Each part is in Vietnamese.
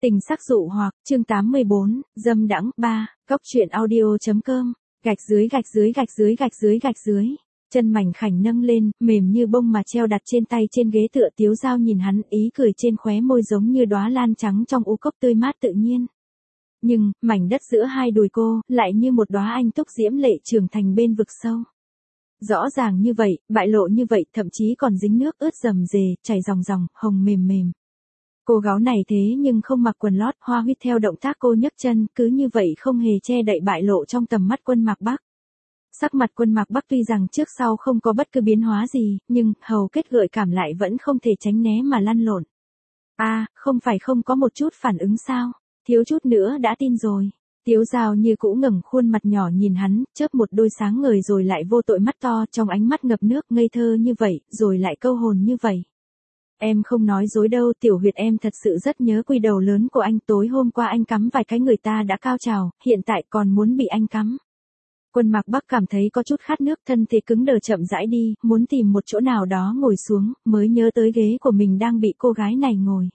Tình sắc dụ hoặc, chương 84, dâm đãng 3, góc truyện audio.com, gạch dưới gạch dưới gạch dưới gạch dưới gạch dưới. Chân mảnh khảnh nâng lên, mềm như bông mà treo đặt trên tay trên ghế tựa. Tiếu Dao nhìn hắn, ý cười trên khóe môi giống như đóa lan trắng trong u cốc tươi mát tự nhiên. Nhưng, mảnh đất giữa hai đùi cô, lại như một đóa anh túc diễm lệ trưởng thành bên vực sâu. Rõ ràng như vậy, bại lộ như vậy, thậm chí còn dính nước ướt rầm rề, chảy ròng ròng, hồng mềm mềm. Cô gái này thế nhưng không mặc quần lót, hoa huyết theo động tác cô nhấc chân, cứ như vậy không hề che đậy bại lộ trong tầm mắt Quân Mạc Bắc. Sắc mặt Quân Mạc Bắc tuy rằng trước sau không có bất cứ biến hóa gì, nhưng hầu kết gợi cảm lại vẫn không thể tránh né mà lăn lộn. Không phải không có một chút phản ứng sao? Thiếu chút nữa đã tin rồi. Tiếu Dao như cũ ngẩng khuôn mặt nhỏ nhìn hắn, chớp một đôi sáng ngời rồi lại vô tội mắt to, trong ánh mắt ngập nước, ngây thơ như vậy, rồi lại câu hồn như vậy. Em không nói dối đâu, Tiểu Huyệt, em thật sự rất nhớ quy đầu lớn của anh. Tối hôm qua anh cắm vài cái người ta đã cao trào, hiện tại còn muốn bị anh cắm. Quân Mạc Bắc cảm thấy có chút khát nước, thân thể cứng đờ chậm rãi đi, muốn tìm một chỗ nào đó ngồi xuống, mới nhớ tới ghế của mình đang bị cô gái này ngồi.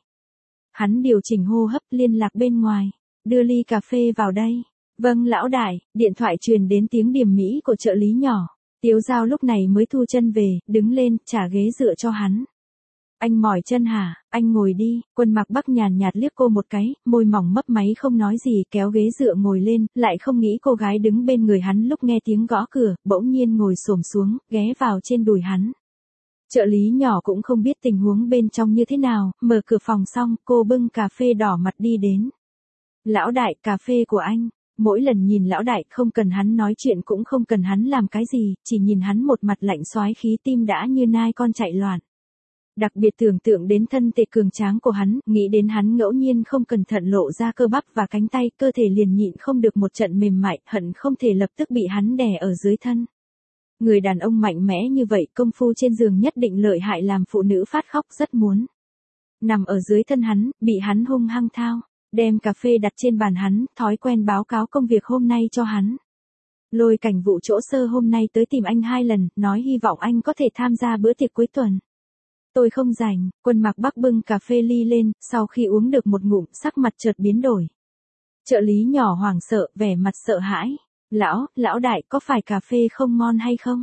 Hắn điều chỉnh hô hấp, liên lạc bên ngoài. Đưa ly cà phê vào đây. Vâng lão đại. Điện thoại truyền đến tiếng điềm mỹ của trợ lý nhỏ. Tiếu Dao lúc này mới thu chân về, đứng lên, trả ghế dựa cho hắn. Anh mỏi chân hả? Anh ngồi đi. Quân Mạc Bắc nhàn nhạt liếc cô một cái, môi mỏng mấp máy không nói gì, kéo ghế dựa ngồi lên, lại không nghĩ cô gái đứng bên người hắn lúc nghe tiếng gõ cửa, bỗng nhiên ngồi xổm xuống, ghé vào trên đùi hắn. Trợ lý nhỏ cũng không biết tình huống bên trong như thế nào, mở cửa phòng xong, cô bưng cà phê đỏ mặt đi đến. Lão đại, cà phê của anh. Mỗi lần nhìn lão đại, không cần hắn nói chuyện cũng không cần hắn làm cái gì, chỉ nhìn hắn một mặt lạnh xoái khí, tim đã như nai con chạy loạn. Đặc biệt tưởng tượng đến thân thể cường tráng của hắn, nghĩ đến hắn ngẫu nhiên không cẩn thận lộ ra cơ bắp và cánh tay, cơ thể liền nhịn không được một trận mềm mại, hận không thể lập tức bị hắn đè ở dưới thân. Người đàn ông mạnh mẽ như vậy, công phu trên giường nhất định lợi hại, làm phụ nữ phát khóc, rất muốn nằm ở dưới thân hắn, bị hắn hung hăng thao. Đem cà phê đặt trên bàn hắn, thói quen báo cáo công việc hôm nay cho hắn. Lôi Cảnh vụ chỗ Sơ hôm nay tới tìm anh 2 lần, nói hy vọng anh có thể tham gia bữa tiệc cuối tuần. Tôi không rảnh. Quân Mạc Bắc bưng cà phê ly lên, sau khi uống được một ngụm, sắc mặt chợt biến đổi. Trợ lý nhỏ hoảng sợ, vẻ mặt sợ hãi. Lão đại, có phải cà phê không ngon hay không?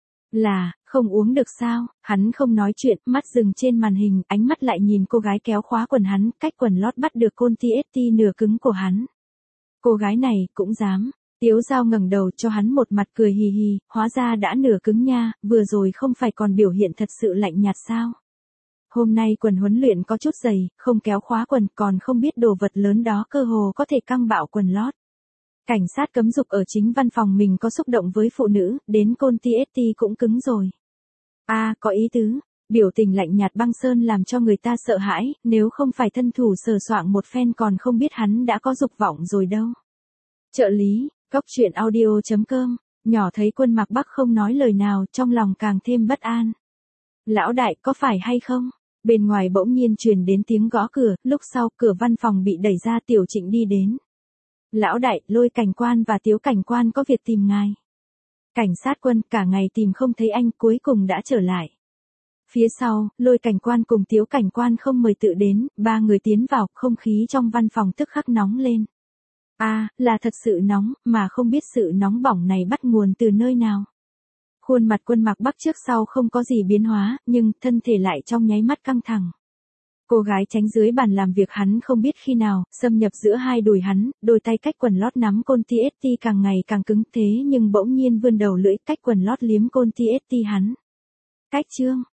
Là, không uống được sao? Hắn không nói chuyện, mắt dừng trên màn hình, ánh mắt lại nhìn cô gái kéo khóa quần hắn, cách quần lót bắt được côn TST nửa cứng của hắn. Cô gái này, cũng dám. Tiếu Dao ngẩng đầu cho hắn một mặt cười hì hì, hóa ra đã nửa cứng nha, vừa rồi không phải còn biểu hiện thật sự lạnh nhạt sao? Hôm nay quần huấn luyện có chút dày, không kéo khóa quần, còn không biết đồ vật lớn đó cơ hồ có thể căng bạo quần lót. Cảnh sát cấm dục ở chính văn phòng mình có xúc động với phụ nữ, đến côn TST cũng cứng rồi. Có ý tứ. Biểu tình lạnh nhạt băng sơn làm cho người ta sợ hãi, nếu không phải thân thủ sờ soạng một phen còn không biết hắn đã có dục vọng rồi đâu. Trợ lý, góc truyện audio.com, nhỏ thấy Quân Mạc Bắc không nói lời nào, trong lòng càng thêm bất an. Lão đại, có phải hay không? Bên ngoài bỗng nhiên truyền đến tiếng gõ cửa, lúc sau cửa văn phòng bị đẩy ra, Tiểu Trịnh đi đến. Lão đại, Lôi cảnh quan và Tiếu cảnh quan có việc tìm ngài. Cảnh sát Quân, cả ngày tìm không thấy anh, cuối cùng đã trở lại. Phía sau, Lôi cảnh quan cùng Tiếu cảnh quan không mời tự đến, 3 người tiến vào, không khí trong văn phòng tức khắc nóng lên. Là thật sự nóng, mà không biết sự nóng bỏng này bắt nguồn từ nơi nào. Khuôn mặt Quân Mạc Bắc trước sau không có gì biến hóa, nhưng thân thể lại trong nháy mắt căng thẳng. Cô gái tránh dưới bàn làm việc hắn không biết khi nào, xâm nhập giữa hai đùi hắn, đôi tay cách quần lót nắm côn TST càng ngày càng cứng, thế nhưng bỗng nhiên vươn đầu lưỡi cách quần lót liếm côn TST hắn. Cách chương,